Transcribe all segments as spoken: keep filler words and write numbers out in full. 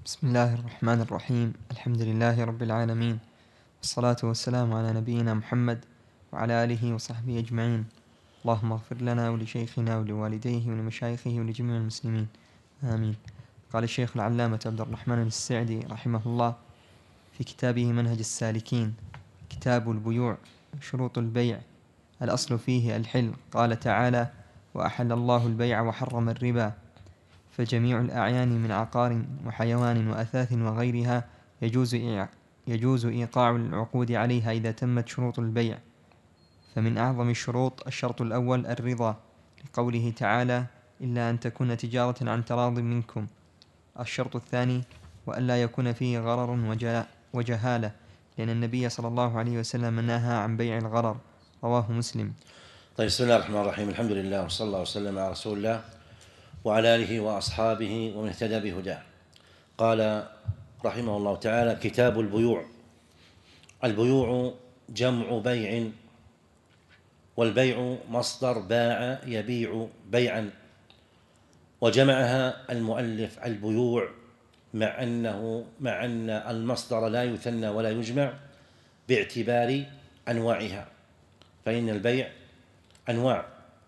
بسم الله الرحمن الرحيم. الحمد لله رب العالمين، والصلاة والسلام على نبينا محمد وعلى آله وصحبه أجمعين. اللهم اغفر لنا ولشيخنا ولوالديه ولمشايخه ولجميع المسلمين، آمين. قال الشيخ العلامة عبد الرحمن السعدي رحمه الله في كتابه منهج السالكين: كتاب البيوع، شروط البيع. الأصل فيه الحل. قال تعالى: وأحل الله البيع وحرم الربا. فجميع الأعيان من عقار وحيوان وأثاث وغيرها يجوز يجوز إيقاع العقود عليها إذا تمت شروط البيع. فمن أعظم الشروط الشرط الأول الرضا، لقوله تعالى: إلا أن تكون تجارة عن تراض منكم. الشرط الثاني وألا يكون فيه غرر وجهالة، لأن النبي صلى الله عليه وسلم نهى عن بيع الغرر، رواه مسلم. طيب، بسم الله الرحمن الرحيم. الحمد لله، وصلى الله وسلم على رسول الله وعلى آله وأصحابه ومن اهتدى بهداه. قال رحمه الله تعالى: كتاب البيوع. البيوع جمع بيع، والبيع مصدر باع يبيع بيعا، وجمعها المؤلف البيوع، مع أنه مع أن المصدر لا يثنى ولا يجمع باعتبار أنواعها، فإن البيع أنواع.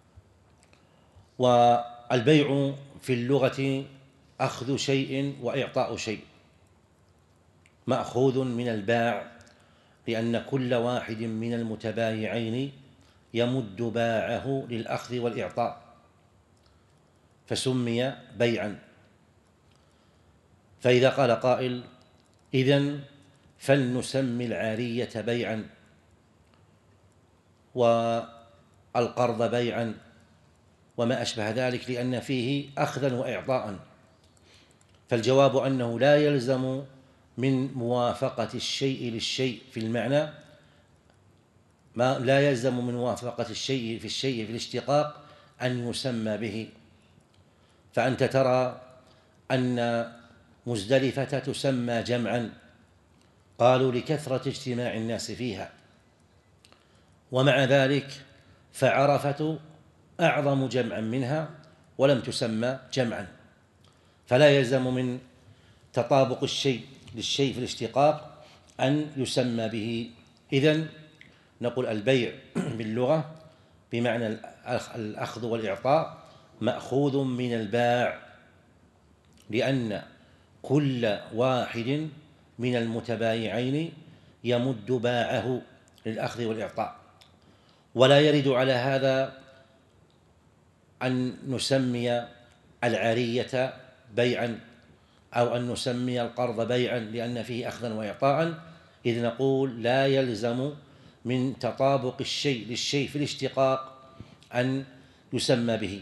والبيع في اللغة أخذ شيء وإعطاء شيء، مأخوذ من الباع، لأن كل واحد من المتبايعين يمد باعه للأخذ والإعطاء، فسمي بيعا. فإذا قال قائل: إذن فلنسمي العارية بيعا والقرض بيعا وما أشبه ذلك، لأن فيه أخذا وإعطاء. فالجواب أنه لا يلزم من موافقة الشيء للشيء في المعنى ما لا يلزم من موافقة الشيء في الشيء في الاشتقاق أن يسمى به. فأنت ترى أن مزدلفة تسمى جمعا، قالوا لكثرة اجتماع الناس فيها، ومع ذلك فعرفة أعظم جمعا منها ولم تسمى جمعا. فلا يلزم من تطابق الشيء للشيء في الاشتقاق أن يسمى به. إذن نقول البيع باللغة بمعنى الأخذ والإعطاء مأخوذ من الباع، لأن كل واحد من المتبايعين يمد باعه للأخذ والإعطاء. ولا يرد على هذا أن نسمي العارية بيعا أو أن نسمي القرض بيعا لأن فيه أخذا وإعطاء، إذ نقول لا يلزم من تطابق الشيء للشيء في الاشتقاق أن يسمى به.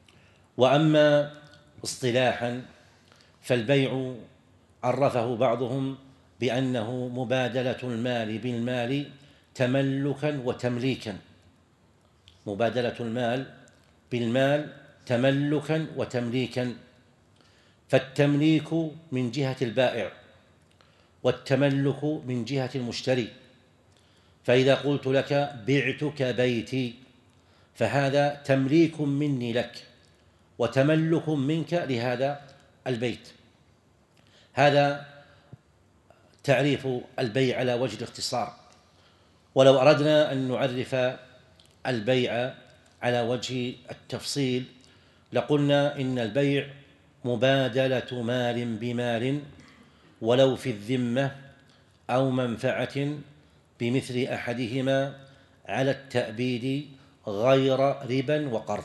وأما اصطلاحا فالبيع عرفه بعضهم بأنه مبادلة المال بالمال تملكا وتمليكا، مبادلة المال بالمال تملكا وتمليكا. فالتمليك من جهة البائع والتملك من جهة المشتري. فإذا قلت لك بعتك بيتي فهذا تمليك مني لك وتملك منك لهذا البيت. هذا تعريف البيع على وجه الاختصار. ولو أردنا أن نعرف البيع على وجه التفصيل لقلنا إن البيع مبادلة مال بمال، ولو في الذمة أو منفعة بمثل أحدهما على التأبيد غير ربا وقرض.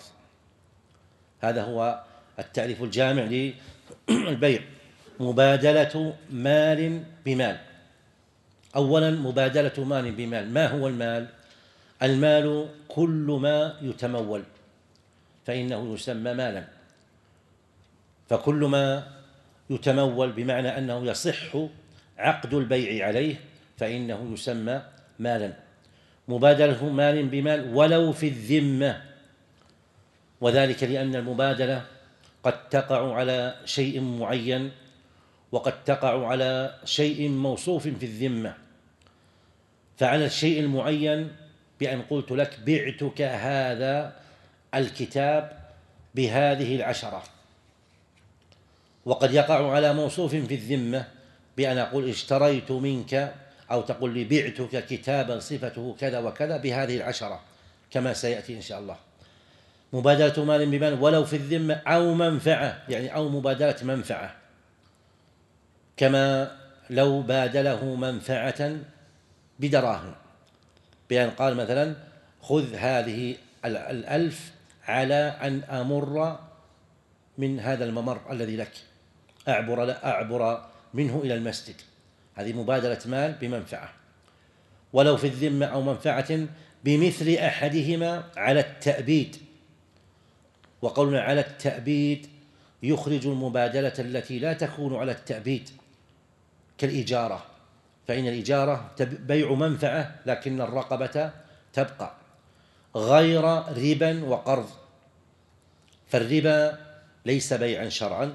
هذا هو التعريف الجامع للبيع: مبادلة مال بمال. أولا، مبادلة مال بمال. ما هو المال؟ المال كل ما يتمول فإنه يسمى مالا. فكل ما يتمول بمعنى أنه يصح عقد البيع عليه فإنه يسمى مالا. مبادلة مال بمال ولو في الذمة، وذلك لأن المبادلة قد تقع على شيء معين وقد تقع على شيء موصوف في الذمة. فعلى الشيء المعين بأن قلت لك بعتك هذا الكتاب بهذه العشرة، وقد يقع على موصوف في الذمة بأن أقول اشتريت منك، أو تقول لي بعتك كتابا صفته كذا وكذا بهذه العشرة كما سيأتي إن شاء الله. مبادلة مال بمال ولو في الذمة، أو منفعة، يعني أو مبادلة منفعة، كما لو بادله منفعة بدراهم، بأن قال مثلا خذ هذه الألف على أن أمر من هذا الممر الذي لك، أعبر, لا أعبر منه إلى المسجد، هذه مبادلة مال بمنفعة. ولو في الذمة أو منفعة بمثل أحدهما على التأبيد، وقولنا على التأبيد يخرج المبادلة التي لا تكون على التأبيد كالإجارة، فإن الإجارة بيع منفعة لكن الرقبة تبقى، غير ربا وقرض، فالربا ليس بيعا شرعا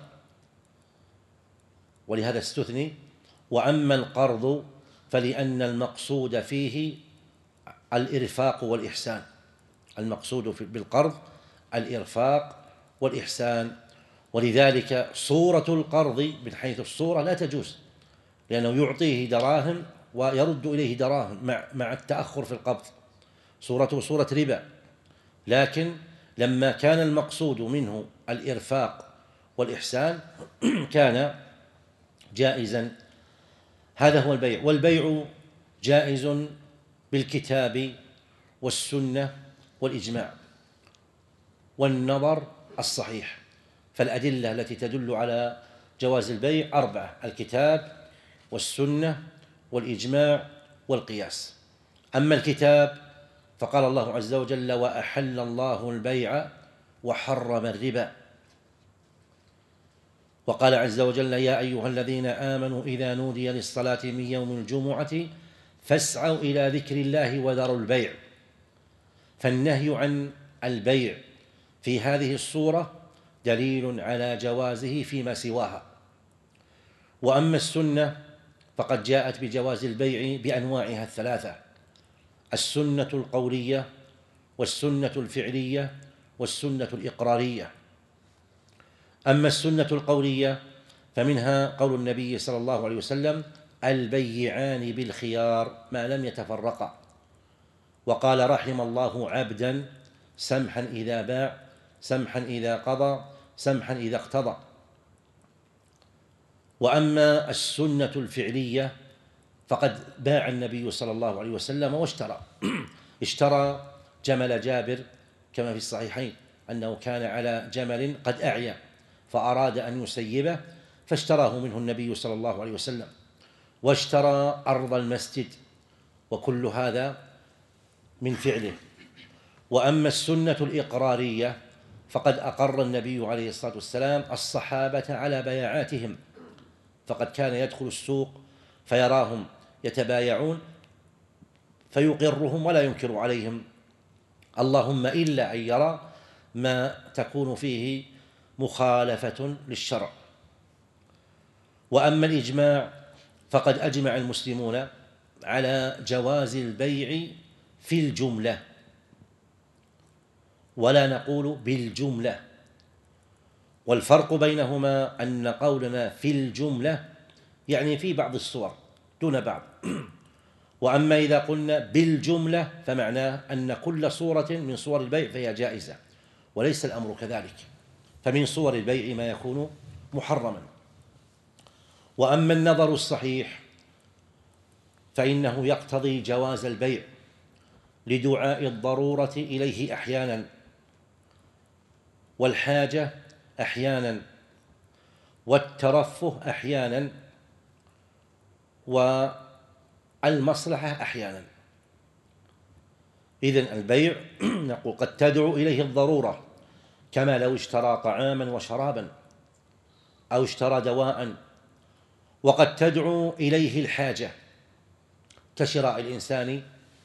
ولهذا استثني. وأما القرض فلأن المقصود فيه الإرفاق والإحسان، المقصود بالقرض الإرفاق والإحسان، ولذلك صورة القرض من حيث الصورة لا تجوز، لأنه يعطيه دراهم ويرد إليه دراهم مع, مع التأخر في القبض، صورته صورة ربا. لكن لما كان المقصود منه الإرفاق والإحسان كان جائزا. هذا هو البيع. والبيع جائز بالكتاب والسنة والإجماع والنظر الصحيح. فالأدلة التي تدل على جواز البيع أربعة: الكتاب والسنة والإجماع والقياس. أما الكتاب فقال الله عز وجل: وأحل الله البيع وحرم الربا. وقال عز وجل: يا أيها الذين آمنوا إذا نودي للصلاة من يوم الجمعة فاسعوا إلى ذكر الله وذروا البيع. فالنهي عن البيع في هذه الصورة دليل على جوازه فيما سواها. وأما السنة فقد جاءت بجواز البيع بأنواعها الثلاثة: السنة القولية والسنة الفعلية والسنة الإقرارية. أما السنة القولية فمنها قول النبي صلى الله عليه وسلم: البيعان بالخيار ما لم يتفرقا. وقال: رحم الله عبدا سمحا إذا باع سمحا إذا قضى سمحا إذا اقتضى. وأما السنة الفعلية فقد باع النبي صلى الله عليه وسلم واشترى اشترى جمل جابر كما في الصحيحين أنه كان على جمل قد أعيا فأراد أن يسيبه فاشتراه منه النبي صلى الله عليه وسلم، واشترى أرض المسجد، وكل هذا من فعله. وأما السنة الإقرارية فقد أقر النبي عليه الصلاة والسلام الصحابة على بيعاتهم، فقد كان يدخل السوق فيراهم يتبايعون فيقرهم ولا ينكر عليهم، اللهم إلا أن يرى ما تكون فيه مخالفة للشرع. وأما الإجماع فقد أجمع المسلمون على جواز البيع في الجملة، ولا نقول بالجملة. والفرق بينهما أن قولنا في الجملة يعني في بعض الصور دون بعض، وأما إذا قلنا بالجملة فمعناه أن كل صورة من صور البيع فهي جائزة، وليس الأمر كذلك، فمن صور البيع ما يكون محرما. وأما النظر الصحيح فإنه يقتضي جواز البيع لدعاء الضرورة إليه أحيانا، والحاجة أحيانا، والترفه أحيانا، والمصلحة أحيانا. إذن البيع نقول قد تدعو إليه الضرورة، كما لو اشترى طعاما وشرابا أو اشترى دواء، وقد تدعو إليه الحاجة كشراء الإنسان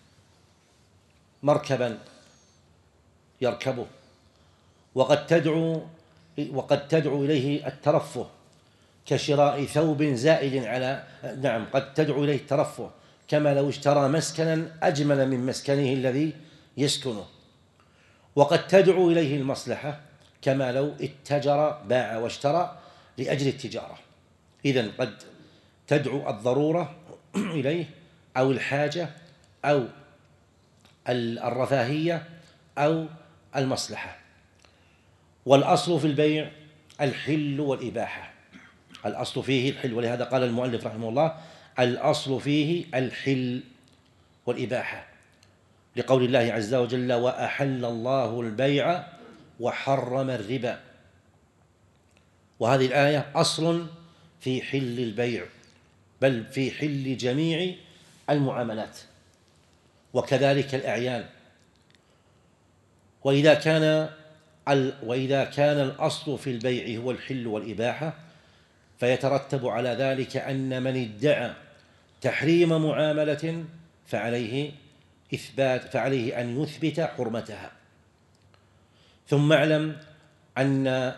مركبا يركبه، وقد تدعو وقد تدعو إليه الترفه كشراء ثوب زائد على نعم قد تدعو إليه الترفه، كما لو اشترى مسكنا أجمل من مسكنه الذي يسكنه. وقد تدعو إليه المصلحة كما لو اتجر باع واشترى لأجل التجارة. إذن قد تدعو الضرورة إليه أو الحاجة أو الرفاهية أو المصلحة. والأصل في البيع الحل والإباحة، الأصل فيه الحل، ولهذا قال المؤلف رحمه الله الأصل فيه الحل والإباحة، لقول الله عز وجل وأحل الله البيع وحرم الربا. وهذه الآية أصل في حل البيع، بل في حل جميع المعاملات، وكذلك الأعيان. وإذا كان وإذا كان الأصل في البيع هو الحل والإباحة، فيترتب على ذلك أن من ادعى تحريم معاملة فعليه إثبات فعليه أن يثبت حرمتها. ثم اعلم أن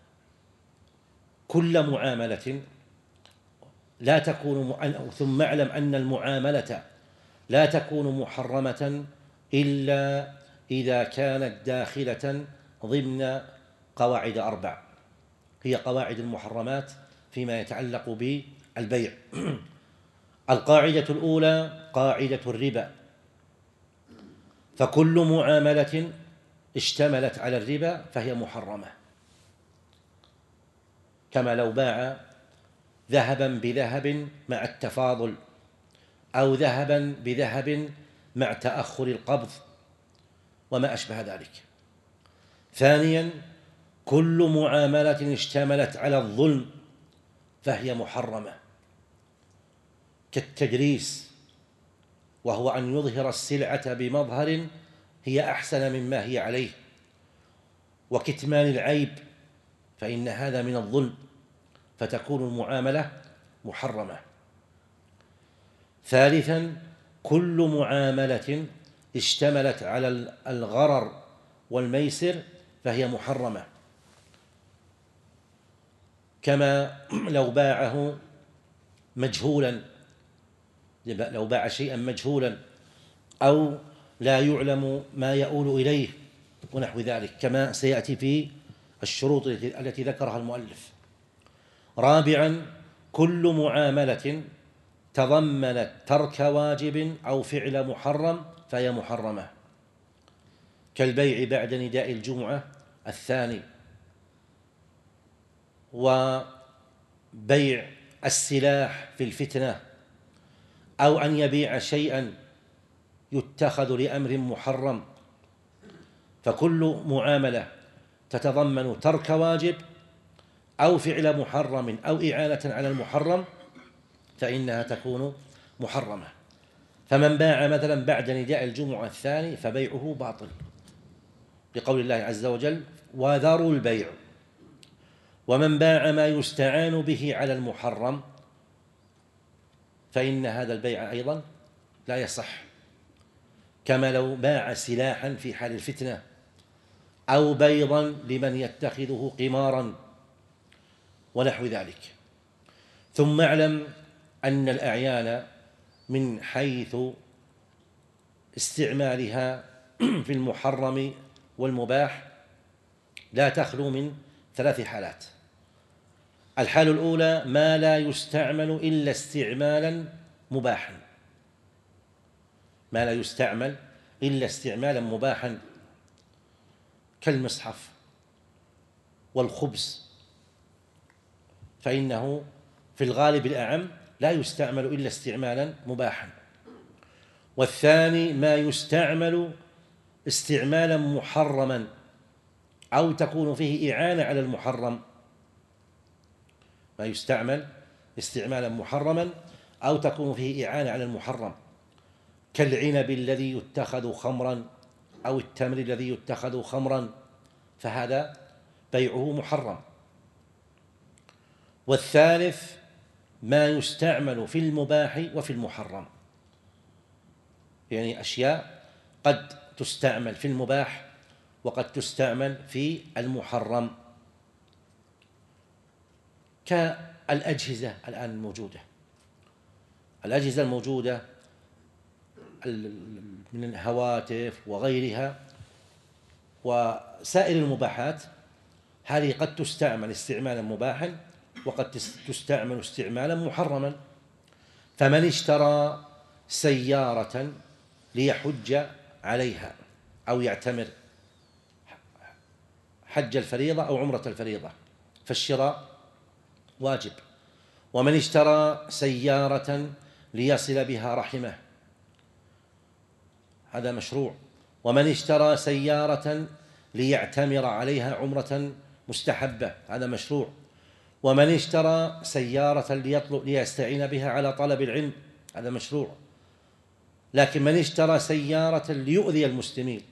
كل معاملة لا تكون ثم اعلم أن المعاملة لا تكون محرمة إلا إذا كانت داخلة ضمن قواعد أربع، هي قواعد المحرمات فيما يتعلق بالبيع. القاعدة الأولى قاعدة الربا، فكل معاملة اشتملت على الربا فهي محرمة، كما لو باع ذهبا بذهب مع التفاضل، أو ذهبا بذهب مع تأخر القبض وما أشبه ذلك. ثانيا كل معاملة اشتملت على الظلم فهي محرمة، كالتجريس، وهو أن يظهر السلعة بمظهر هي أحسن مما هي عليه، وكتمان العيب، فإن هذا من الظلم، فتكون المعاملة محرمة. ثالثا كل معاملة اشتملت على الغرر والميسر فهي محرمة، كما لو باعه مجهولا، لو باع شيئا مجهولا أو لا يعلم ما يؤول إليه ونحو ذلك، كما سيأتي في الشروط التي ذكرها المؤلف. رابعا كل معاملة تضمنت ترك واجب أو فعل محرم فهي محرمة، كالبيع بعد نداء الجمعة الثاني، وبيع السلاح في الفتنة، أو أن يبيع شيئا يتخذ لأمر محرم. فكل معاملة تتضمن ترك واجب أو فعل محرم أو إعانة على المحرم فإنها تكون محرمة. فمن باع مثلا بعد نداء الجمعة الثاني فبيعه باطل، لقول الله عز وجل وذروا البيع. ومن باع ما يستعان به على المحرم فإن هذا البيع أيضا لا يصح، كما لو باع سلاحا في حال الفتنة، أو بيضا لمن يتخذه قمارا ونحو ذلك. ثم اعلم أن الأعيان من حيث استعمالها في المحرم والمباح لا تخلو من ثلاث حالات. الحال الأولى ما لا يستعمل إلا استعمالا مباحا، ما لا يستعمل إلا استعمالا مباحا، كالمصحف والخبز، فإنه في الغالب الأعم لا يستعمل إلا استعمالا مباحا. والثاني ما يستعمل استعمالا محرما أو تكون فيه إعانة على المحرم، ما يستعمل استعمالا محرما أو تكون فيه إعانة على المحرم، كالعنب الذي يتخذ خمرا أو التمر الذي يتخذ خمرا، فهذا بيعه محرم. والثالث ما يستعمل في المباح وفي المحرم، يعني أشياء قد تستعمل في المباح وقد تستعمل في المحرم، كالأجهزة الآن الموجودة، الأجهزة الموجودة من الهواتف وغيرها وسائر المباحات، هذه قد تستعمل استعمالا مباحا وقد تستعمل استعمالا محرما. فمن اشترى سيارة ليحج عليها أو يعتمر حج الفريضة أو عمرة الفريضة فالشراء واجب. ومن اشترى سيارة ليصل بها رحمه هذا مشروع. ومن اشترى سيارة ليعتمر عليها عمرة مستحبة هذا مشروع. ومن اشترى سيارة ليطلب ليستعين بها على طلب العلم هذا مشروع. لكن من اشترى سيارة ليؤذي المسلمين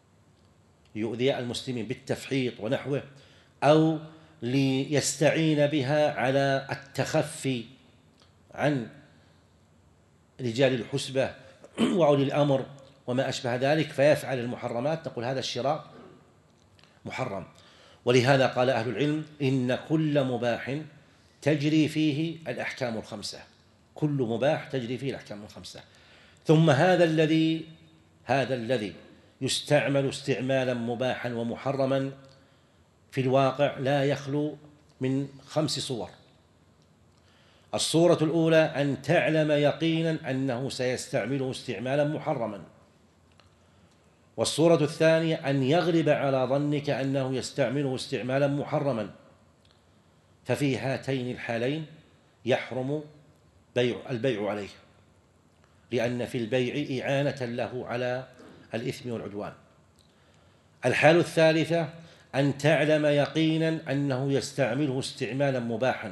يؤذي المسلمين بالتفحيط ونحوه، أو ليستعين بها على التخفي عن رجال الحسبة وأولي الأمر وما أشبه ذلك فيفعل المحرمات، نقول هذا الشراء محرم. ولهذا قال أهل العلم إن كل مباح تجري فيه الأحكام الخمسة، كل مباح تجري فيه الأحكام الخمسة. ثم هذا الذي هذا الذي يستعمل استعمالا مباحا ومحرما في الواقع لا يخلو من خمس صور. الصورة الأولى أن تعلم يقينا أنه سيستعمله استعمالا محرما. والصورة الثانية أن يغلب على ظنك أنه يستعمله استعمالا محرما، ففي هاتين الحالين يحرم بيع البيع عليه، لأن في البيع إعانة له على الإثم والعدوان. الحال الثالثة أن تعلم يقينا أنه يستعمله استعمالا مباحا.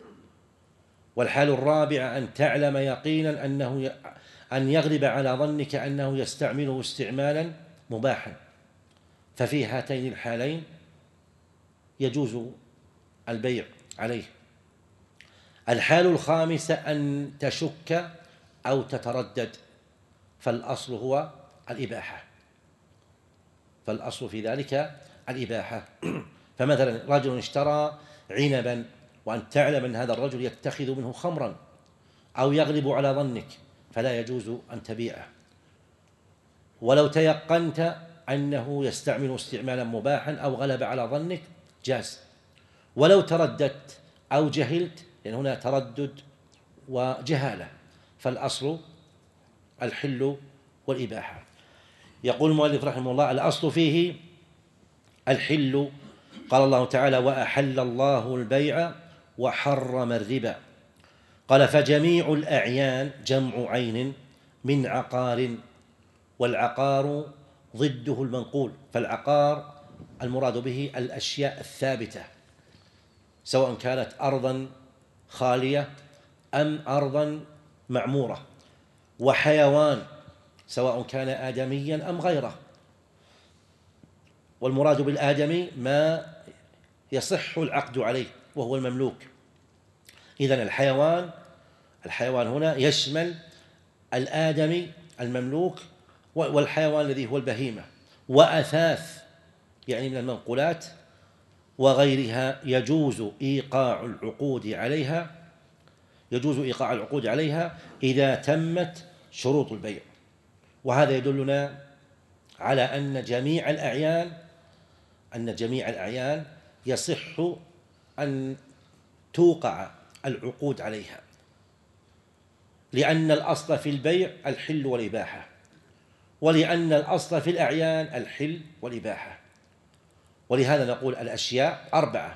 والحال الرابعة أن تعلم يقينا أنه ي... أن يغلب على ظنك أنه يستعمله استعمالا مباحا، ففي هاتين الحالين يجوز البيع عليه. الحال الخامسة أن تشك أو تتردد، فالأصل هو الإباحة فالأصل في ذلك الإباحة. فمثلا رجل اشترى عنبا وأن تعلم أن هذا الرجل يتخذ منه خمرا أو يغلب على ظنك فلا يجوز أن تبيعه. ولو تيقنت أنه يستعمل استعمالا مباحا أو غلب على ظنك جاز. ولو ترددت أو جهلت، لأن هنا تردد وجهالة، فالأصل الحل والإباحة. يقول المؤلف رحمه الله الأصل فيه الحل. قال الله تعالى وأحل الله البيع وحرم الربا. قال فجميع الأعيان جمع عين من عقار، والعقار ضده المنقول. فالعقار المراد به الأشياء الثابتة، سواء كانت أرضا خالية أم أرضا معمورة، وحيوان سواء كان آدميا أم غيره. والمراد بالآدمي ما يصح العقد عليه وهو المملوك. إذن الحيوان الحيوان هنا يشمل الآدمي المملوك والحيوان الذي هو البهيمة وأثاث يعني من المنقولات وغيرها يجوز إيقاع العقود عليها يجوز إيقاع العقود عليها إذا تمت شروط البيع. وهذا يدلنا على أن جميع الأعيان أن جميع الأعيان يصح أن توقع العقود عليها، لأن الأصل في البيع الحل والإباحة، ولأن الأصل في الأعيان الحل والإباحة. ولهذا نقول الأشياء أربعة: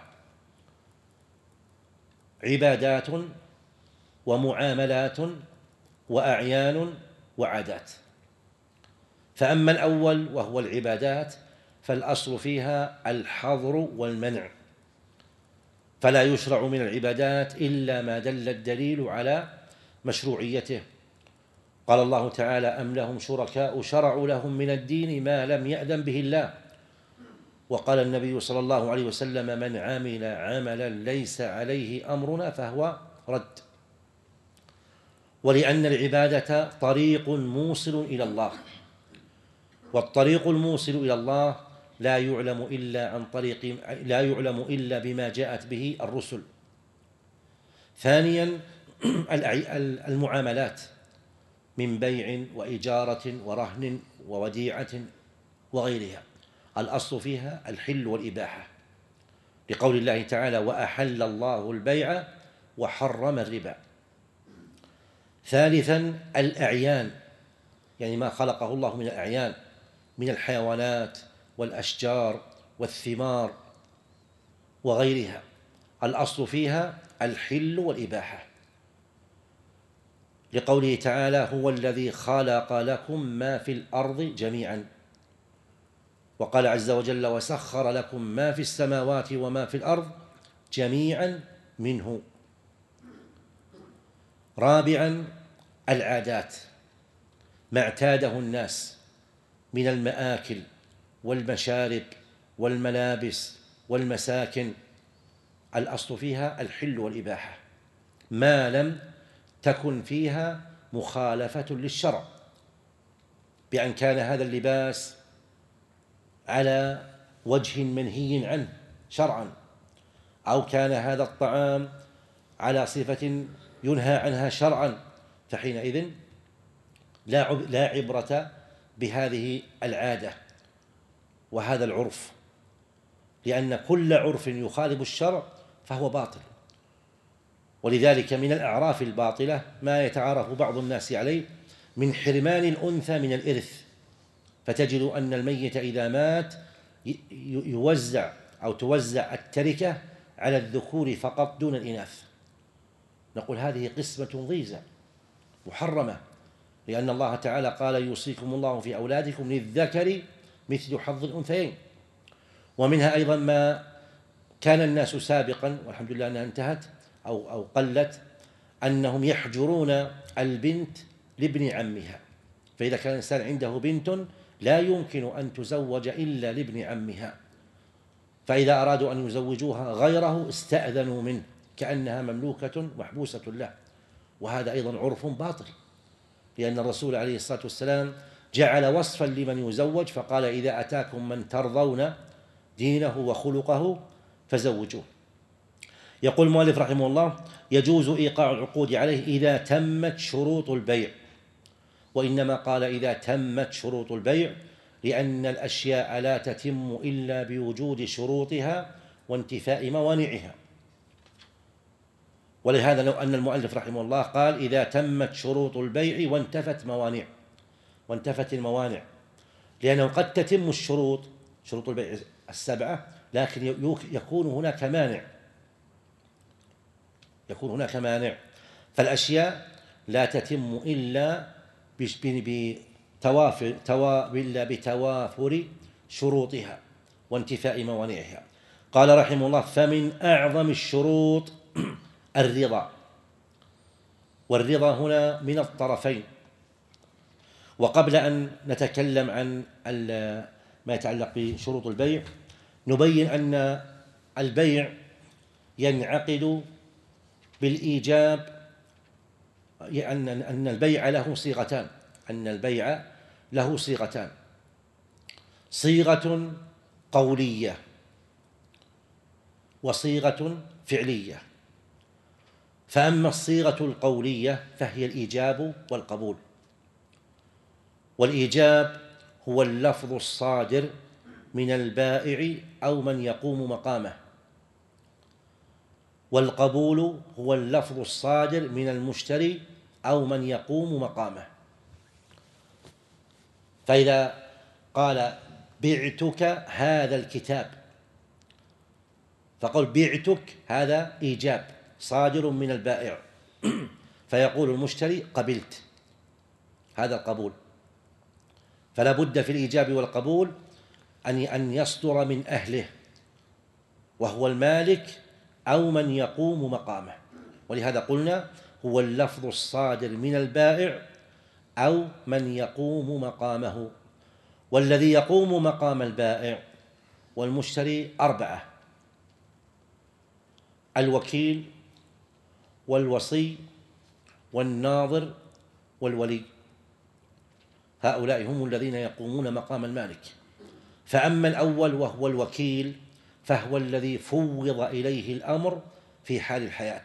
عبادات ومعاملات وأعيان وعادات. فأما الأول وهو العبادات فالأصل فيها الحظر والمنع، فلا يشرع من العبادات إلا ما دل الدليل على مشروعيته. قال الله تعالى أم لهم شركاء شرعوا لهم من الدين ما لم يأذن به الله. وقال النبي صلى الله عليه وسلم من عمل عملا ليس عليه أمرنا فهو رد. ولأن العبادة طريق موصل إلى الله، والطريق الموصل إلى الله لا يعلم إلا عن طريق لا يعلم إلا بما جاءت به الرسل. ثانيا المعاملات من بيع وإجارة ورهن ووديعة وغيرها، الأصل فيها الحل والإباحة. لقول الله تعالى: وأحل الله البيع وحرم الربا. ثالثا الأعيان، يعني ما خلقه الله من الأعيان من الحيوانات والأشجار والثمار وغيرها، الأصل فيها الحل والإباحة، لقوله تعالى: هو الذي خلق لكم ما في الأرض جميعا. وقال عز وجل: وسخر لكم ما في السماوات وما في الأرض جميعا منه. رابعا العادات، ما اعتاده الناس من المآكل والمشارب والملابس والمساكن، الأصل فيها الحل والإباحة ما لم تكن فيها مخالفة للشرع، بأن كان هذا اللباس على وجه منهي عنه شرعا، أو كان هذا الطعام على صفة ينهى عنها شرعا، فحينئذ لا عبرة بهذه العادة وهذا العرف، لأن كل عرف يخالف الشرع فهو باطل. ولذلك من الأعراف الباطلة ما يتعارف بعض الناس عليه من حرمان الأنثى من الإرث، فتجد أن الميت إذا مات يوزع أو توزع التركة على الذكور فقط دون الإناث. نقول هذه قسمة ضيزى محرمة، لأن الله تعالى قال: يوصيكم الله في أولادكم للذكر مثل حظ الأنثيين. ومنها أيضا ما كان الناس سابقا، والحمد لله أنها انتهت أو أو قلت، أنهم يحجرون البنت لابن عمها، فإذا كان الإنسان عنده بنت لا يمكن أن تزوج إلا لابن عمها، فإذا أرادوا أن يزوجوها غيره استأذنوا منه كأنها مملوكة محبوسة له، وهذا أيضا عرف باطل، لأن الرسول عليه الصلاة والسلام جعل وصفا لمن يزوج فقال: إذا أتاكم من ترضون دينه وخلقه فزوجوه. يقول المؤلف رحمه الله: يجوز إيقاع العقود عليه إذا تمت شروط البيع، وإنما قال إذا تمت شروط البيع لأن الأشياء لا تتم إلا بوجود شروطها وانتفاء موانعها. ولهذا لو أن المؤلف رحمه الله قال إذا تمت شروط البيع وانتفت موانع وانتفت الموانع، لأنه قد تتم الشروط شروط البيع السبعة لكن يكون هناك مانع يكون هناك مانع فالأشياء لا تتم إلا بتوافر إلا بتوافر شروطها وانتفاء موانعها. قال رحمه الله: فمن أعظم الشروط الرضا، والرضا هنا من الطرفين. وقبل أن نتكلم عن ما يتعلق بشروط البيع نبين أن البيع ينعقد بالإيجاب، أن أن البيع له صيغتان أن البيع له صيغتان صيغة قولية وصيغة فعلية. فأما الصيغة القولية فهي الإيجاب والقبول، والإيجاب هو اللفظ الصادر من البائع أو من يقوم مقامه، والقبول هو اللفظ الصادر من المشتري أو من يقوم مقامه. فإذا قال بعتك هذا الكتاب فقل بعتك هذا إيجاب صادر من البائع، فيقول المشتري قبلت، هذا القبول. فلا بد في الإيجاب والقبول أن يصدر من أهله وهو المالك أو من يقوم مقامه، ولهذا قلنا هو اللفظ الصادر من البائع أو من يقوم مقامه. والذي يقوم مقام البائع والمشتري أربعة: الوكيل والوصي والناظر والولي، هؤلاء هم الذين يقومون مقام المالك. فأما الأول وهو الوكيل فهو الذي فوض إليه الأمر في حال الحياة،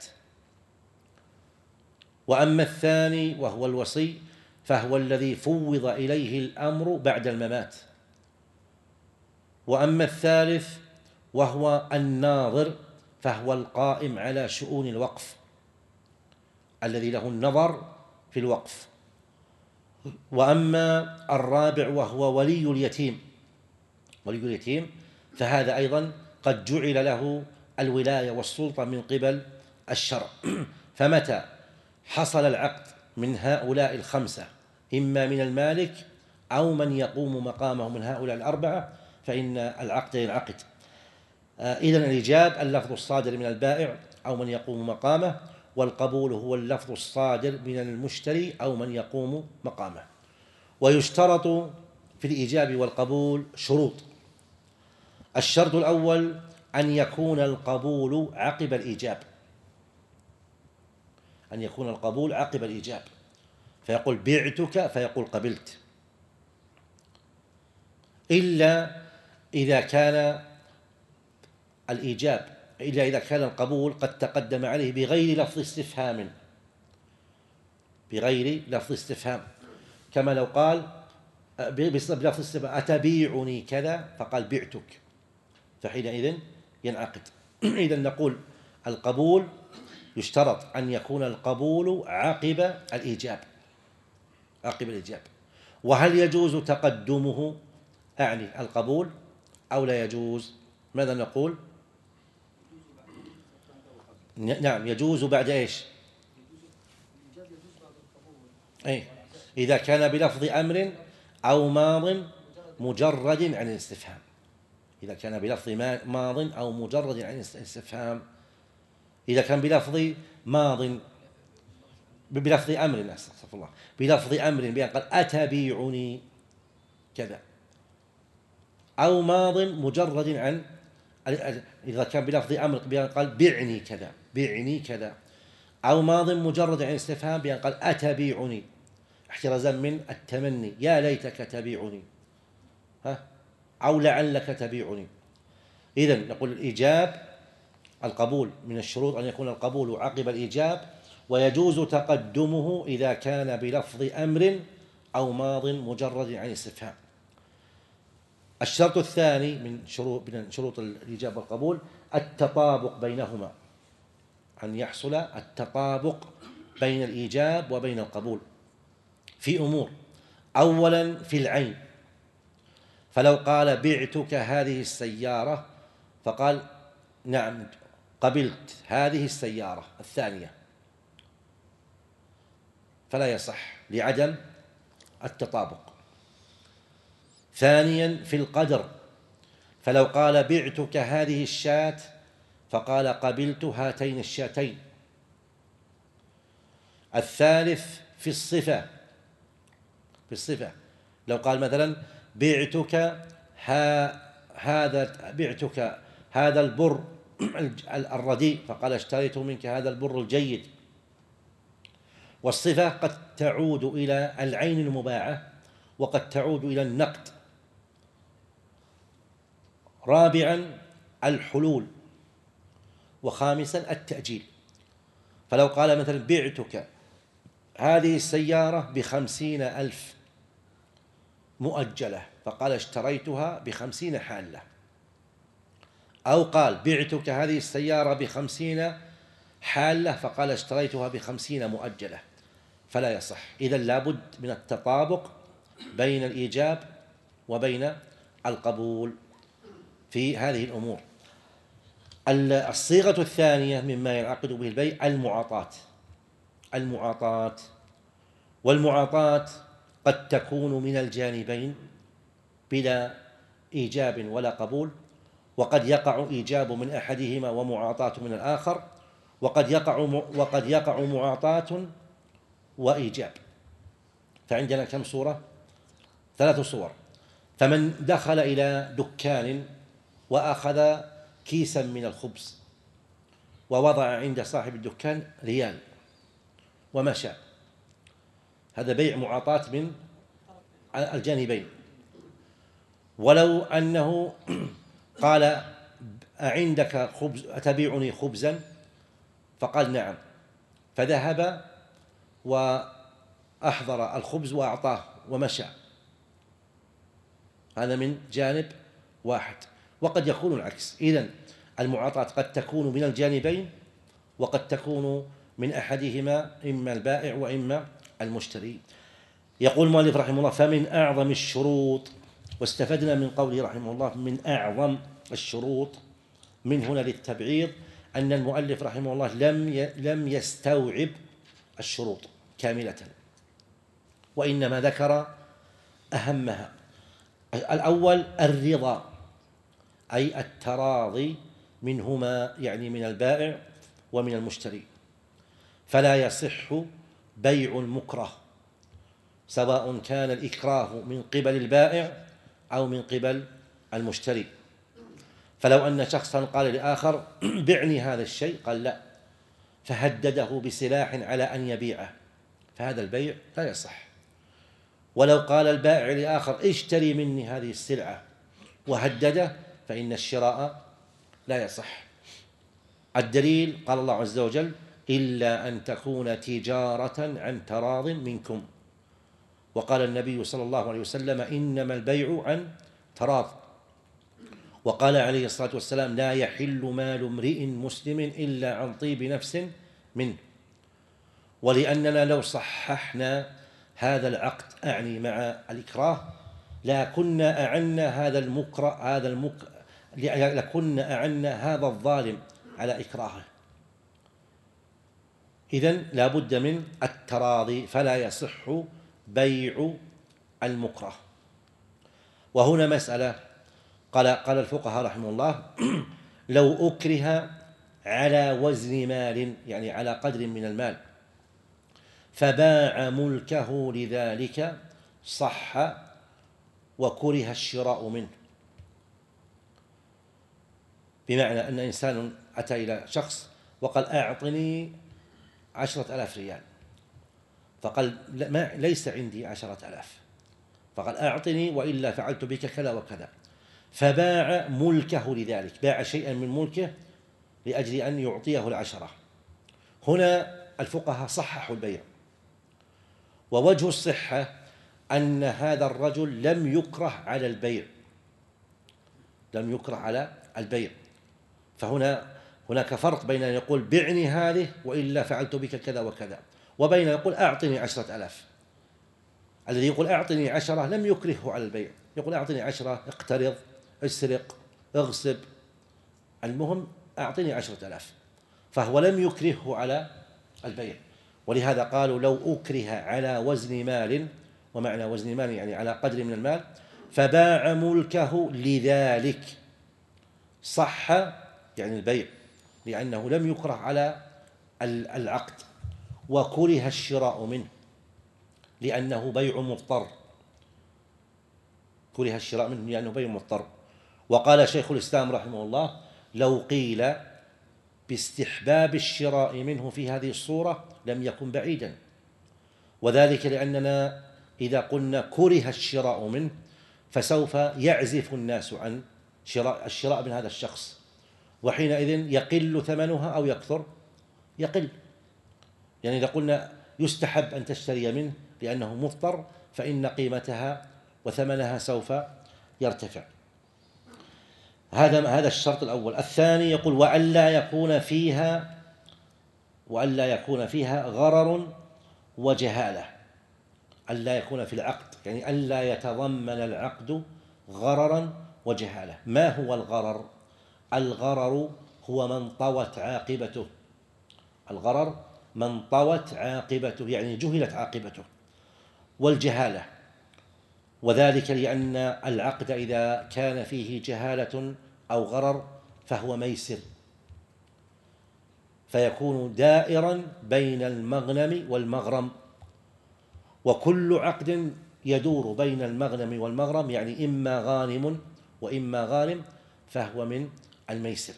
وأما الثاني وهو الوصي فهو الذي فوض إليه الأمر بعد الممات، وأما الثالث وهو الناظر، فهو القائم على شؤون الوقف الذي له النظر في الوقف. وأما الرابع وهو ولي اليتيم، ولي اليتيم فهذا أيضا قد جعل له الولاية والسلطة من قبل الشرع. فمتى حصل العقد من هؤلاء الخمسة إما من المالك أو من يقوم مقامه من هؤلاء الأربعة فإن العقد ينعقد. إذن الإيجاب اللفظ الصادر من البائع أو من يقوم مقامه، والقبول هو اللفظ الصادر من المشتري أو من يقوم مقامه. ويشترط في الإيجاب والقبول شروط. الشرط الأول أن يكون القبول عقب الإيجاب، أن يكون القبول عقب الإيجاب، فيقول بعتك فيقول قبلت، إلا إذا كان الإيجاب إلا إذا كان القبول قد تقدم عليه بغير لفظ استفهام، بغير لفظ استفهام، كما لو قال بلفظ استفهام أتبيعني كذا فقال بعتك، فحينئذ ينعقد. إذن نقول القبول يشترط أن يكون القبول عقب الإيجاب، عقب الإيجاب. وهل يجوز تقدمه أعني القبول أو لا يجوز؟ ماذا نقول؟ نعم يجوز بعد إيش؟ أي إذا كان بلفظ أمر أو ماض مجرد عن الاستفهام، إذا كان بلفظ ماض أو مجرد عن الاستفهام. إذا كان بلفظ ماض بلفظ أمر أستغفر الله بلفظ أمر بأن قال أتبيعني كذا، أو ماض مجرد عن، إذا كان بلفظ أمر بأن قال بعني كذا بعني كذا، أو ماض مجرد عن استفهام بأن قال أتبيعني احترازا من التمني يا ليتك تبيعني، ها أو لعلك تبيعني. إذن نقول الإيجاب القبول من الشروط أن يكون القبول عقب الإيجاب، ويجوز تقدمه إذا كان بلفظ أمر أو ماض مجرد عن استفهام. الشرط الثاني من شروط من شروط الإيجاب والقبول التطابق بينهما، أن يحصل التطابق بين الإيجاب وبين القبول في أمور. أولا في العين، فلو قال بعتك هذه السيارة فقال نعم قبلت هذه السيارة الثانية، فلا يصح لعدم التطابق. ثانيا في القدر، فلو قال بعتك هذه الشاة فقال قبلت هاتين الشاتين. الثالث في الصفة، في الصفة لو قال مثلا بعتك ها هذا بعتك هذا البر الرديء فقال اشتريت منك هذا البر الجيد. والصفة قد تعود إلى العين المباعة وقد تعود إلى النقد. رابعا الحلول. وخامسا التأجيل، فلو قال مثلا بعتك هذه السيارة بخمسين ألف مؤجلة فقال اشتريتها بخمسين حالة، أو قال بعتك هذه السيارة بخمسين حالة فقال اشتريتها بخمسين مؤجلة، فلا يصح. إذن لابد من التطابق بين الإيجاب وبين القبول في هذه الأمور. الصيغة الثانية مما ينعقد به البيع المعاطاة. المعاطاة والمعاطاة قد تكون من الجانبين بلا إيجاب ولا قبول، وقد يقع إيجاب من أحدهما ومعاطاة من الآخر، وقد يقع وقد يقع معاطاة وإيجاب. فعندنا كم صورة؟ ثلاث صور. فمن دخل إلى دكان وأخذ كيسا من الخبز ووضع عند صاحب الدكان ريال ومشى، هذا بيع معاطاة من الجانبين. ولو أنه قال أعندك خبز أتبيعني خبزا فقال نعم، فذهب وأحضر الخبز وأعطاه ومشى، هذا من جانب واحد. وقد يكون العكس. إذن المعاطاة قد تكون من الجانبين، وقد تكون من أحدهما، إما البائع وإما المشتري. يقول المؤلف رحمه الله: فمن أعظم الشروط، واستفدنا من قوله رحمه الله من أعظم الشروط من هنا للتبعيض، أن المؤلف رحمه الله لم لم يستوعب الشروط كاملة، وإنما ذكر أهمها. الأول الرضا، أي التراضي منهما، يعني من البائع ومن المشتري. فلا يصح بيع المكره، سواء كان الإكراه من قبل البائع أو من قبل المشتري. فلو أن شخصا قال لآخر بعني هذا الشيء، قال لا، فهدده بسلاح على أن يبيعه، فهذا البيع لا يصح. ولو قال البائع لآخر اشتري مني هذه السلعة وهدده، فإن الشراء لا يصح. الدليل قال الله عز وجل: إلا أن تكون تجارة عن تراض منكم. وقال النبي صلى الله عليه وسلم: إنما البيع عن تراض. وقال عليه الصلاة والسلام: لا يحل مال امرئ مسلم إلا عن طيب نفس منه. ولأننا لو صححنا هذا العقد، أعني مع الإكراه، لكنا أعنا هذا المكره هذا المك لكنا أعنا هذا الظالم على إكراهه. إذن لا بد من التراضي، فلا يصح بيع المكره. وهنا مسألة، قال قال الفقهاء رحمه الله: لو أكره على وزن مال، يعني على قدر من المال، فباع ملكه لذلك، صح وكره الشراء منه. بمعنى أن إنسان أتى إلى شخص وقال: أعطني عشرة آلاف ريال، فقال: ما ليس عندي عشرة آلاف، فقال: أعطني وإلا فعلت بك كذا وكذا. فباع ملكه لذلك، باع شيئا من ملكه لأجل أن يعطيه العشرة. هنا الفقهاء صححوا البيع، ووجه الصحة أن هذا الرجل لم يكره على البيع، لم يكره على البيع. فهنا هناك فرق بين أن يقول بعني هذه وإلا فعلت بك كذا وكذا، وبين أن يقول أعطني عشرة ألاف. الذي يقول أعطني عشرة لم يكرهه على البيع، يقول أعطني عشرة، اقترض، اسرق، اغصب، المهم أعطني عشرة ألاف، فهو لم يكرهه على البيع. ولهذا قالوا: لو أكره على وزن مال، ومعنى وزن مال يعني على قدر من المال، فباع ملكه لذلك، صح يعني البيع، لأنه لم يكره على العقد، وكره الشراء منه لأنه بيع مضطر، كره الشراء منه لأنه بيع مضطر. وقال شيخ الإسلام رحمه الله: لو قيل باستحباب الشراء منه في هذه الصورة لم يكن بعيدا، وذلك لأننا إذا قلنا كره الشراء منه فسوف يعزف الناس عن شراء الشراء من هذا الشخص، وحينئذ يقل ثمنها أو يكثر، يقل. يعني إذا قلنا يستحب أن تشتري منه لأنه مضطر، فإن قيمتها وثمنها سوف يرتفع. هذا هذا الشرط الأول. الثاني يقول: وألا يكون فيها وألا يكون فيها غرر وجهالة. ألا يكون في العقد، يعني ألا يتضمن العقد غررا وجهالة. ما هو الغرر؟ الغرر هو من طوت عاقبته، الغرر من طوت عاقبته، يعني جهلت عاقبته. والجهالة، وذلك لأن العقد إذا كان فيه جهالة أو غرر فهو ميسر، فيكون دائرا بين المغنم والمغرم. وكل عقد يدور بين المغنم والمغرم، يعني إما غانم وإما غارم، فهو من الميسر،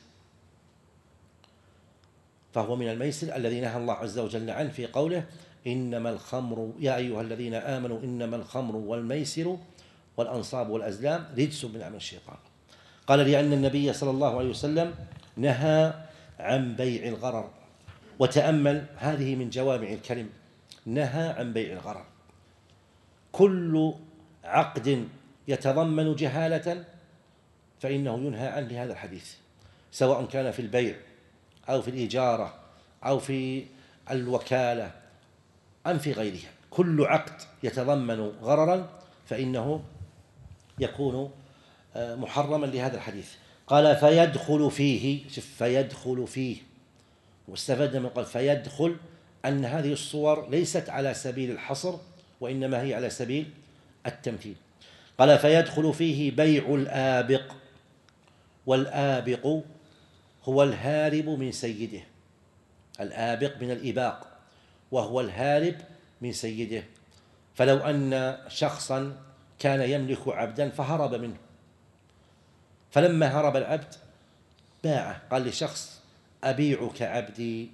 فهو من الميسر الذي نهى الله عز وجل عنه في قوله: إنما الخمر يا أيها الذين آمنوا إنما الخمر والميسر والأنصاب والأزلام رجس من عمل الشيطان. قال: لأن النبي صلى الله عليه وسلم نهى عن بيع الغرر. وتأمل، هذه من جوامع الكلم، نهى عن بيع الغرر. كل عقد يتضمن جهالة فإنه ينهى عنه لهذا الحديث، سواء كان في البيع أو في الإجارة أو في الوكالة أم في غيرها. كل عقد يتضمن غررا فإنه يكون محرما لهذا الحديث. قال فيدخل فيه، شوف فيدخل فيه، واستفدنا من قال فيدخل أن هذه الصور ليست على سبيل الحصر وإنما هي على سبيل التمثيل. قال فيدخل فيه بيع الآبق، والآبق هو الهارب من سيده، الآبق من الإباق وهو الهارب من سيده. فلو أن شخصا كان يملك عبدا فهرب منه، فلما هرب العبد باعه، قال لشخص أبيعك عبدي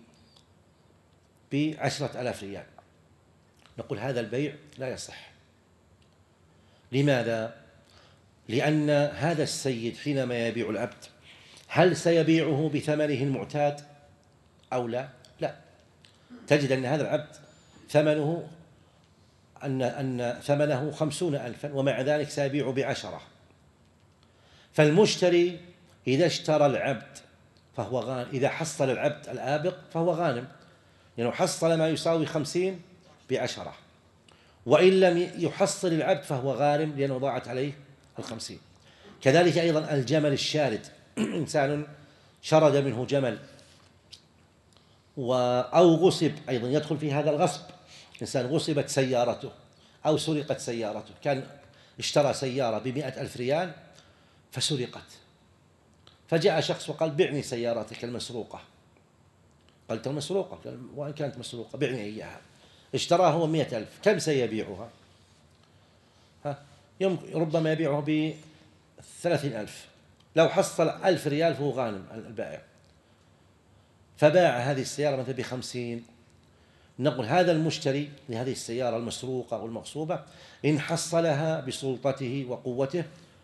بعشرة آلاف ريال، نقول هذا البيع لا يصح. لماذا؟ لأن هذا السيد حينما يبيع العبد هل سيبيعه بثمنه المعتاد أو لا؟ لا، تجد أن هذا العبد ثمنه أن أن ثمنه خمسون ألفا ومع ذلك سيبيع بعشرة. فالمشتري إذا اشترى العبد فهو غانم، إذا حصل العبد الآبق فهو غانم، لأنه يعني حصل ما يساوي خمسين بعشرة، وإن لم يحصل العبد فهو غارم لأنه ضاعت عليه الخمسين. كذلك أيضا الجمل الشارد، إنسان شرد منه جمل أو غصب، أيضا يدخل في هذا الغصب، إنسان غصبت سيارته أو سرقت سيارته، كان اشترى سيارة بمئة ألف ريال فسرقت، فجاء شخص وقال بعني سيارتك المسروقة، قلت المسروقة وإن كانت مسروقة بعني إياها، اشتراها هو مئة ألف، كم سيبيعها؟ ها؟ ربما يبيعها بثلاثين ألف، لو حصل ألف ريال فهو غانم البائع، فباع هذه السيارة مثلا بخمسين. نقول هذا المشتري لهذه السيارة المسروقة والمغصوبة إن حصلها بسلطته وقوته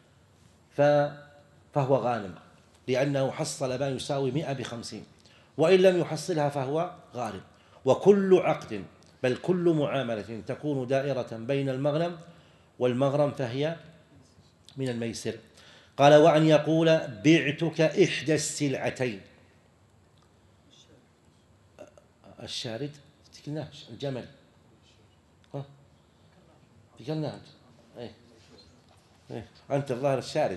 فهو غانم، لأنه حصل ما يساوي مئة بخمسين، وإن لم يحصلها فهو غارم. وكل عقد بل كل معاملة تكون دائرة بين المغنم والمغرم فهي من الميسر. قال وأن يقول بعتك إحدى السلعتين، الشارد تكلناش الجمل ها تكلناش ايه ايه انت الظاهر الشارد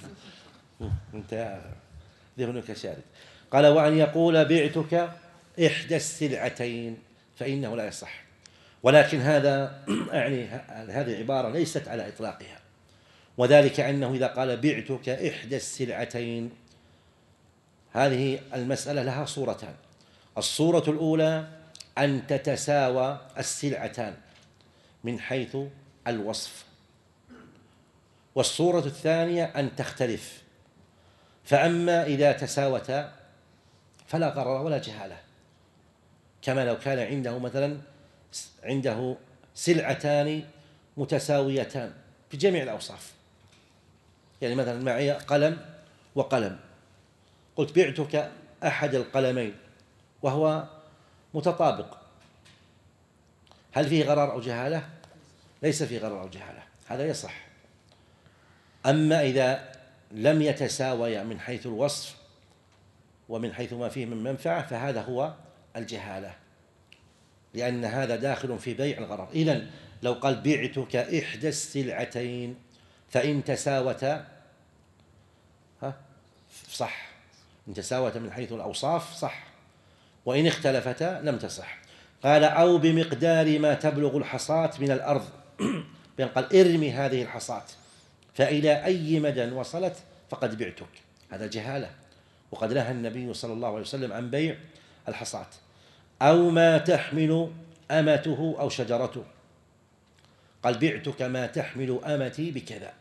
انت ذهنك شارد. قال وأن يقول بعتك إحدى السلعتين فإنه لا يصح، ولكن هذا يعني هذه عبارة ليست على إطلاقها، وذلك أنه إذا قال بعتك إحدى السلعتين هذه المسألة لها صورتان. الصورة الأولى أن تتساوى السلعتان من حيث الوصف، والصورة الثانية أن تختلف. فأما إذا تساوتا فلا غرر ولا جهالة، كما لو كان عنده مثلا عنده سلعتان متساويتان في جميع الأوصاف، يعني مثلا معي قلم وقلم، قلت بعتك أحد القلمين وهو متطابق، هل فيه غرر أو جهالة؟ ليس فيه غرر أو جهالة، هذا يصح. أما إذا لم يتساويا من حيث الوصف ومن حيث ما فيه من منفعة فهذا هو الجهالة، لأن هذا داخل في بيع الغرر. إذن لو قال بعتك إحدى السلعتين فإن تساوتا ها صح، إن تساوتا من حيث الأوصاف صح، وإن اختلفتا لم تصح. قال أو بمقدار ما تبلغ الحصاة من الأرض، بأن قال ارمي هذه الحصاة فإلى أي مدى وصلت فقد بعتك، هذا جهالة، وقد نهى النبي صلى الله عليه وسلم عن بيع الحصاة. أو ما تحمل أمته أو شجرته، قال بعتك ما تحمل أمتي بكذا،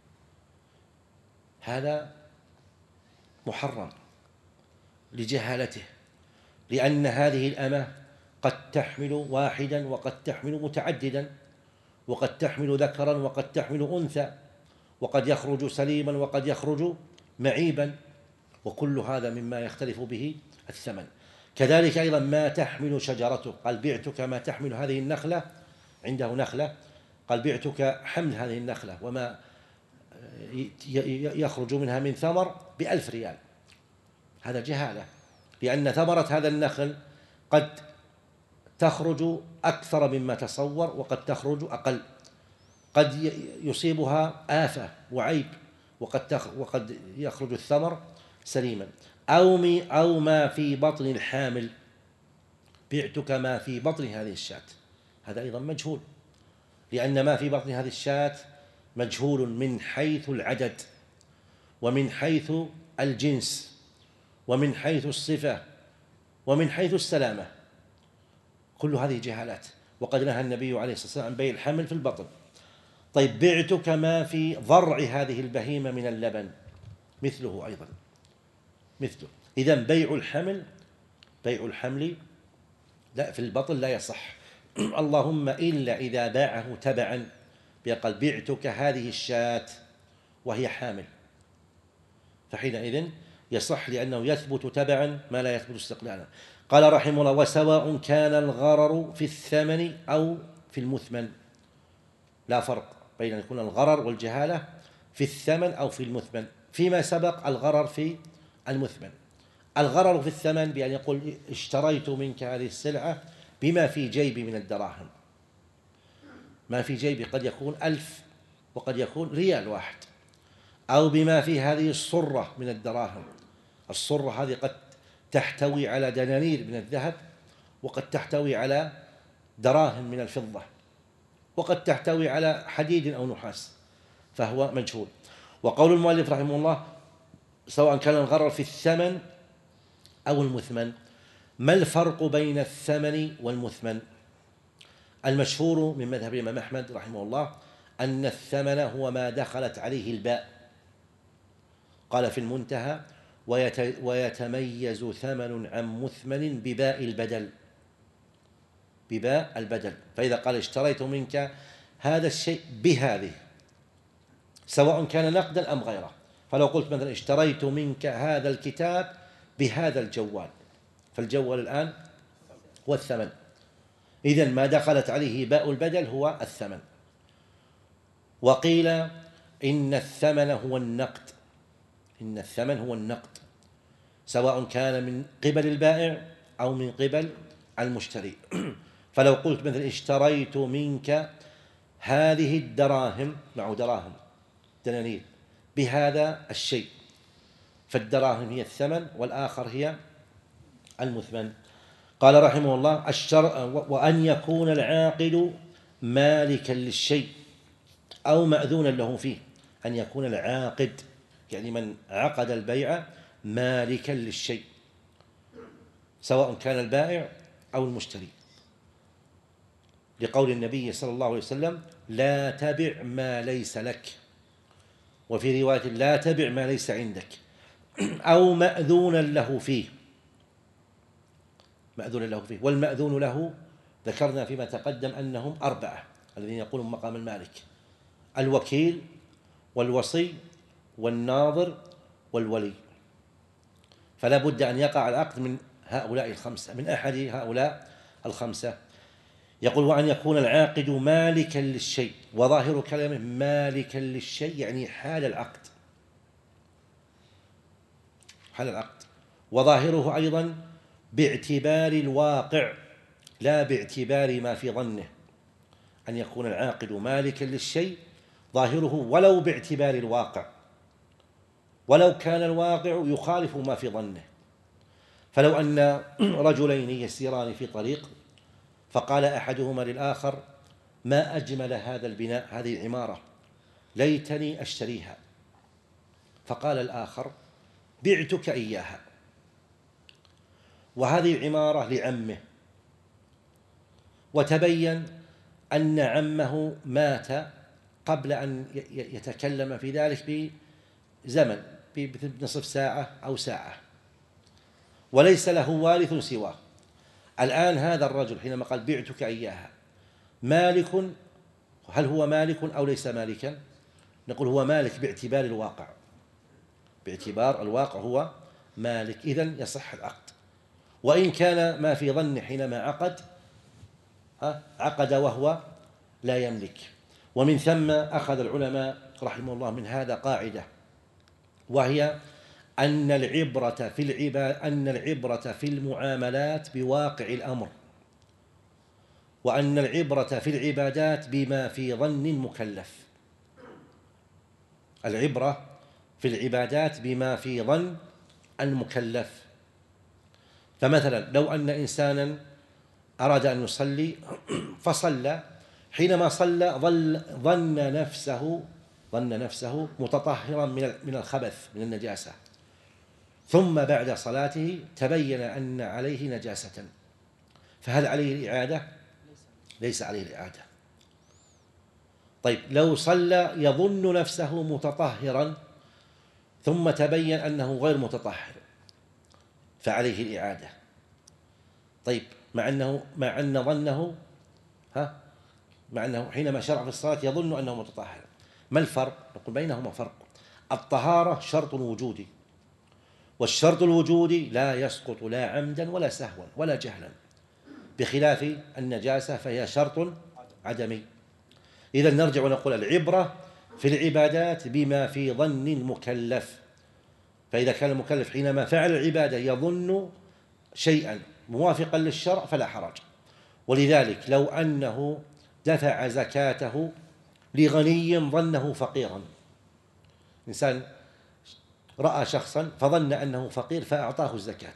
هذا محرم لجهالته، لأن هذه الأمة قد تحمل واحدا وقد تحمل متعددا، وقد تحمل ذكرا وقد تحمل أنثى، وقد يخرج سليما وقد يخرج معيبا، وكل هذا مما يختلف به الثمن. كذلك أيضا ما تحمل شجرته، قال بعتك ما تحمل هذه النخلة، عنده نخلة، قال بعتك حمل هذه النخلة وما يخرج منها من ثمر بألف ريال، هذا جهالة، لأن ثمرة هذا النخل قد تخرج أكثر مما تصور وقد تخرج أقل، قد يصيبها آفة وعيب وقد وقد يخرج الثمر سليما. أو أو ما في بطن الحامل، بعتك ما في بطن هذه الشاة، هذا أيضا مجهول، لأن ما في بطن هذه الشاة مجهول من حيث العدد ومن حيث الجنس ومن حيث الصفة ومن حيث السلامة، كل هذه جهالات، وقد نهى النبي عليه الصلاة والسلام عن بيع الحمل في البطن. طيب بعتك ما في ضرع هذه البهيمة من اللبن، مثله أيضا مثله. إذن بيع الحمل بيع الحمل لا في البطن لا يصح اللهم إلا إذا باعه تبعا، بيقال بعتك هذه الشاة وهي حامل، فحينئذ يصح لأنه يثبت تبعا ما لا يثبت استقلالا. قال رحمه الله: وسواء كان الغرر في الثمن أو في المثمن، لا فرق بين أن يكون الغرر والجهالة في الثمن أو في المثمن. فيما سبق الغرر في المثمن. الغرر في الثمن بأن يقول اشتريت منك هذه السلعة بما في جيبي من الدراهم، ما في جيبي قد يكون ألف وقد يكون ريال واحد، أو بما في هذه الصرة من الدراهم، الصرة هذه قد تحتوي على دنانير من الذهب وقد تحتوي على دراهم من الفضة وقد تحتوي على حديد أو نحاس، فهو مجهول. وقول المؤلف رحمه الله: سواء كان الغرر في الثمن أو المثمن. ما الفرق بين الثمن والمثمن؟ المشهور من مذهب الإمام أحمد رحمه الله أن الثمن هو ما دخلت عليه الباء، قال في المنتهى: ويتميز ثمن عن مثمن بباء البدل، بباء البدل. فإذا قال اشتريت منك هذا الشيء بهذه، سواء كان نقدا أم غيره، فلو قلت مثلا اشتريت منك هذا الكتاب بهذا الجوال، فالجوال الآن هو الثمن، إذن ما دخلت عليه باء البدل هو الثمن. وقيل إن الثمن هو النقد، إن الثمن هو النقد، سواء كان من قبل البائع أو من قبل المشتري. فلو قلت مثلا اشتريت منك هذه الدراهم، مع دراهم دنانير، بهذا الشيء، فالدراهم هي الثمن والآخر هي المثمن. قال رحمه الله: الشرع وأن يكون العاقد مالكا للشيء أو مأذونا له فيه. أن يكون العاقد يعني من عقد البيع مالكا للشيء، سواء كان البائع أو المشتري، لقول النبي صلى الله عليه وسلم: لا تبع ما ليس لك، وفي رواية: لا تبع ما ليس عندك، أو مأذونا له فيه، مأذون له فيه. والمأذون له ذكرنا فيما تقدم أنهم أربعة الذين يقولون مقام المالك: الوكيل والوصي والناظر والولي. فلا بد أن يقع العقد من هؤلاء الخمسة، من أحد هؤلاء الخمسة. يقول: وأن يكون العاقد مالكا للشيء، وظاهر كلامه مالكا للشيء يعني حال العقد، حال العقد. وظاهره أيضا باعتبار الواقع لا باعتبار ما في ظنه، أن يكون العاقد مالكا للشيء ظاهره ولو باعتبار الواقع، ولو كان الواقع يخالف ما في ظنه. فلو أن رجلين يسيران في طريق فقال أحدهما للآخر: ما أجمل هذا البناء، هذه العمارة، ليتني أشتريها. فقال الآخر: بعتك إياها. وهذه العمارة لعمه، وتبين أن عمه مات قبل أن يتكلم في ذلك بزمن، بنصف ساعة أو ساعة، وليس له وارث سواه. الآن هذا الرجل حينما قال بعتك إياها مالك، هل هو مالك أو ليس مالكا؟ نقول هو مالك باعتبار الواقع، باعتبار الواقع هو مالك، إذن يصح العقد. وإن كان ما في ظنه حينما عقد عقد وهو لا يملك. ومن ثم أخذ العلماء رحمه الله من هذا قاعدة، وهي أن العبرة في العباد أن العبرة في المعاملات بواقع الأمر، وأن العبرة في العبادات بما في ظن المكلف. العبرة في العبادات بما في ظن المكلف. فمثلا لو أن إنسانا أراد أن يصلي فصلى، حينما صلى ظل ظن نفسه ظن نفسه متطهرا من من الخبث، من النجاسة، ثم بعد صلاته تبين أن عليه نجاسة، فهل عليه الإعادة؟ ليس عليه الإعادة. طيب لو صلى يظن نفسه متطهرا ثم تبين أنه غير متطهر فعليه الإعادة. طيب مع أنه مع أن ظنه ها مع أنه حينما شرع في الصلاة يظن أنه متطهر. ما الفرق؟ نقول بينهما فرق. الطهارة شرط وجودي، والشرط الوجودي لا يسقط لا عمدا ولا سهوا ولا جهلا، بخلاف النجاسة فهي شرط عدمي. إذا نرجع ونقول العبرة في العبادات بما في ظن المكلف. فإذا كان المكلف حينما فعل العبادة يظن شيئا موافقا للشرع فلا حرج. ولذلك لو أنه دفع زكاته لغني ظنه فقيرا، إنسان رأى شخصا فظن أنه فقير فأعطاه الزكاة،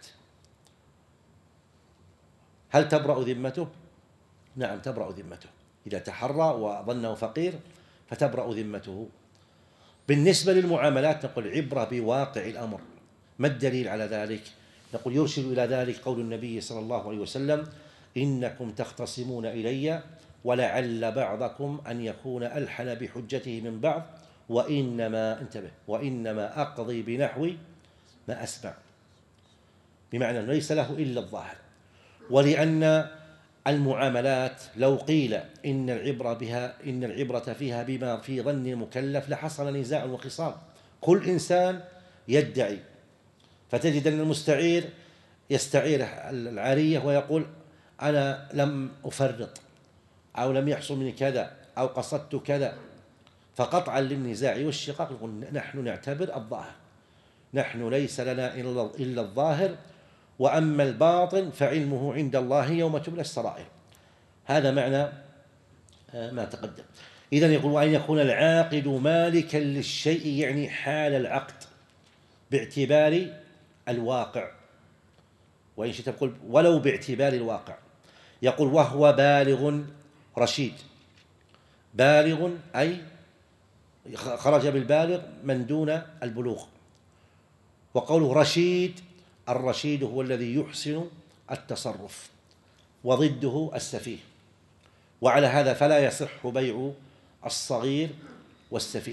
هل تبرأ ذمته؟ نعم تبرأ ذمته. إذا تحرى وظنه فقير فتبرأ ذمته. بالنسبة للمعاملات نقول عبرة بواقع الأمر. ما الدليل على ذلك؟ نقول يرشد إلى ذلك قول النبي صلى الله عليه وسلم: إنكم تختصمون إلي ولعل بعضكم أن يكون ألحن بحجته من بعض، وإنما انتبه وإنما أقضي بنحو ما أسمع، بمعنى أنه ليس له إلا الظاهر. ولأن المعاملات لو قيل إن العبرة بها إن العبرة فيها بما في ظن المكلف لحصل نزاع وخصام. كل إنسان يدعي، فتجد أن المستعير يستعير العارية ويقول أنا لم أفرط، أو لم يحصل مني كذا، أو قصدت كذا. فقطعا للنزاع والشقاق يقول نحن نعتبر الظاهر، نحن ليس لنا إلا الظاهر، وأما الباطن فعلمه عند الله يوم تبلى السرائر. هذا معنى ما تقدم. إذن يقول وأن يكون العاقد مالكا للشيء، يعني حال العقد باعتبار الواقع، وإن شئت تقول ولو باعتبار الواقع. يقول وهو بالغ رشيد. بالغ أي خرج بالبالغ من دون البلوغ. وقوله رشيد، الرشيد هو الذي يحسن التصرف، وضده السفيه. وعلى هذا فلا يصح بيع الصغير والسفيه،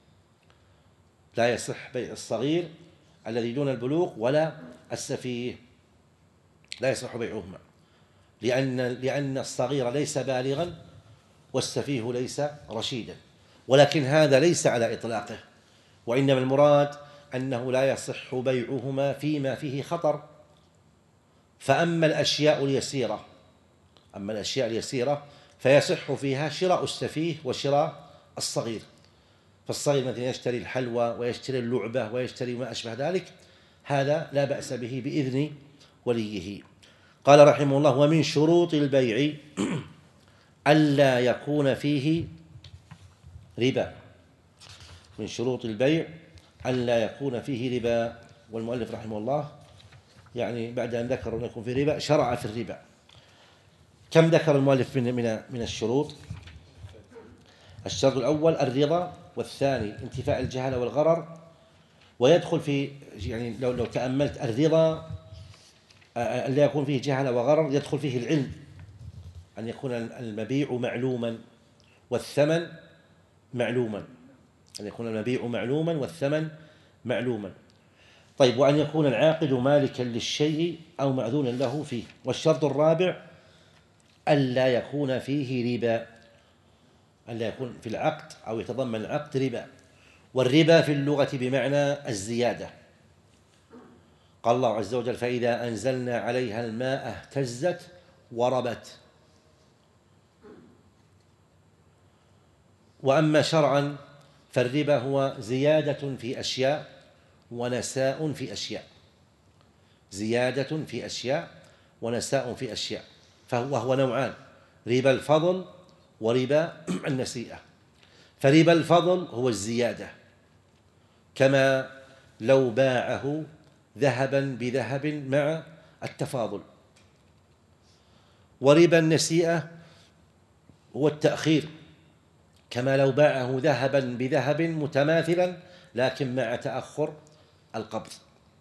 لا يصح بيع الصغير الذي دون البلوغ ولا السفيه، لا يصح بيعهما، لأن لأن الصغير ليس بالغا والسفيه ليس رشيدا. ولكن هذا ليس على إطلاقه، وإنما المراد أنه لا يصح بيعهما فيما فيه خطر. فأما الأشياء اليسيرة أما الأشياء اليسيرة فيصح فيها شراء السفيه وشراء الصغير. فالصغير مثلا يشتري الحلوى ويشتري اللعبة ويشتري ما أشبه ذلك، هذا لا بأس به بإذن وليه. قال رحمه الله ومن شروط البيع ألا يكون فيه ربا. من شروط البيع ألا يكون فيه ربا. والمؤلف رحمه الله يعني بعد أن ذكر أن يكون فيه ربا شرع في الربا. كم ذكر المؤلف من من من الشروط؟ الشرط الأول الرضا، والثاني انتفاء الجهالة والغرر. ويدخل في يعني لو لو تأملت الرضا ألا يكون فيه جهالة وغرر، يدخل فيه العلم، أن يكون المبيع معلوما والثمن معلوما، أن يكون المبيع معلوما والثمن معلوما. طيب وأن يكون العاقد مالكا للشيء أو مأذونا له فيه. والشرط الرابع ألا يكون فيه ربا، ألا يكون في العقد أو يتضمن العقد ربا. والربا في اللغة بمعنى الزيادة. قال الله عز وجل فإذا أنزلنا عليها الماء اهتزت وربت. وأما شرعا فالربا هو زيادة في أشياء ونساء في أشياء، زيادة في أشياء ونساء في أشياء، فهو هو نوعان: ربا الفضل وربا النسيئة. فربا الفضل هو الزيادة، كما لو باعه ذهبا بذهب مع التفاضل. وربا النسيئة هو التأخير، كما لو باعه ذهبا بذهب متماثلا لكن مع تأخر القبض.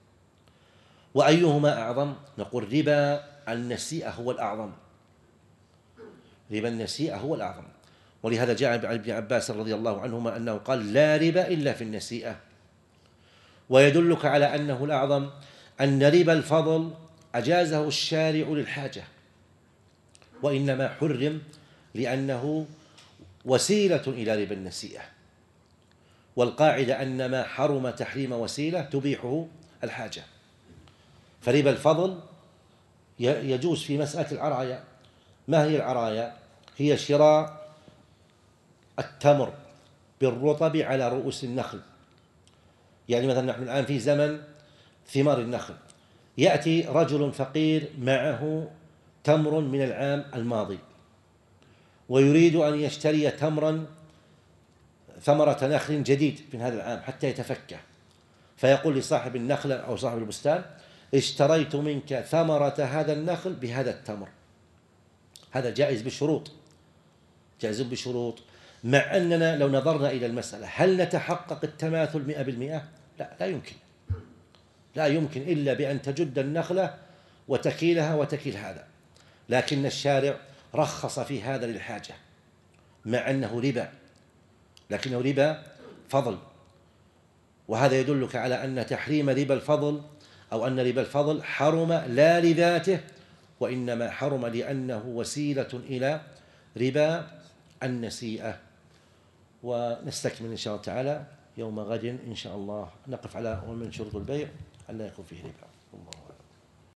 وأيهما أعظم؟ نقول ربا النسيئة هو الأعظم، ربا النسيئة هو الأعظم. ولهذا جاء عن ابن عباس رضي الله عنهما أنه قال: لا ربا إلا في النسيئة. ويدلك على أنه الأعظم أن ربا الفضل أجازه الشارع للحاجة، وإنما حرم لأنه وسيلة إلى ربا النسيئة، والقاعدة أن ما حرم تحريم وسيلة تبيحه الحاجة. فربا الفضل يجوز في مسألة العرايا. ما هي العرايا؟ هي شراء التمر بالرطب على رؤوس النخل. يعني مثلا نحن الآن في زمن ثمار النخل، يأتي رجل فقير معه تمر من العام الماضي ويريد أن يشتري تمرا ثمرة نخل جديد من هذا العام حتى يتفكه، فيقول لصاحب النخلة أو صاحب البستان: اشتريت منك ثمرة هذا النخل بهذا التمر. هذا جائز بشروط، جائز بشروط، مع أننا لو نظرنا إلى المسألة هل نتحقق التماثل مئة بالمئة؟ لا، لا يمكن، لا يمكن إلا بأن تجد النخلة وتكيلها وتكيل هذا. لكن الشارع رخص في هذا للحاجة، مع أنه ربا، لكنه ربا فضل. وهذا يدلك على أن تحريم ربا الفضل أو أن ربا الفضل حرم لا لذاته، وإنما حرم لأنه وسيلة إلى ربا النسيئة. ونستكمل إن شاء الله تعالى يوم غد إن شاء الله. نقف على ومن شروط البيع ألا يكون فيه ربا. الله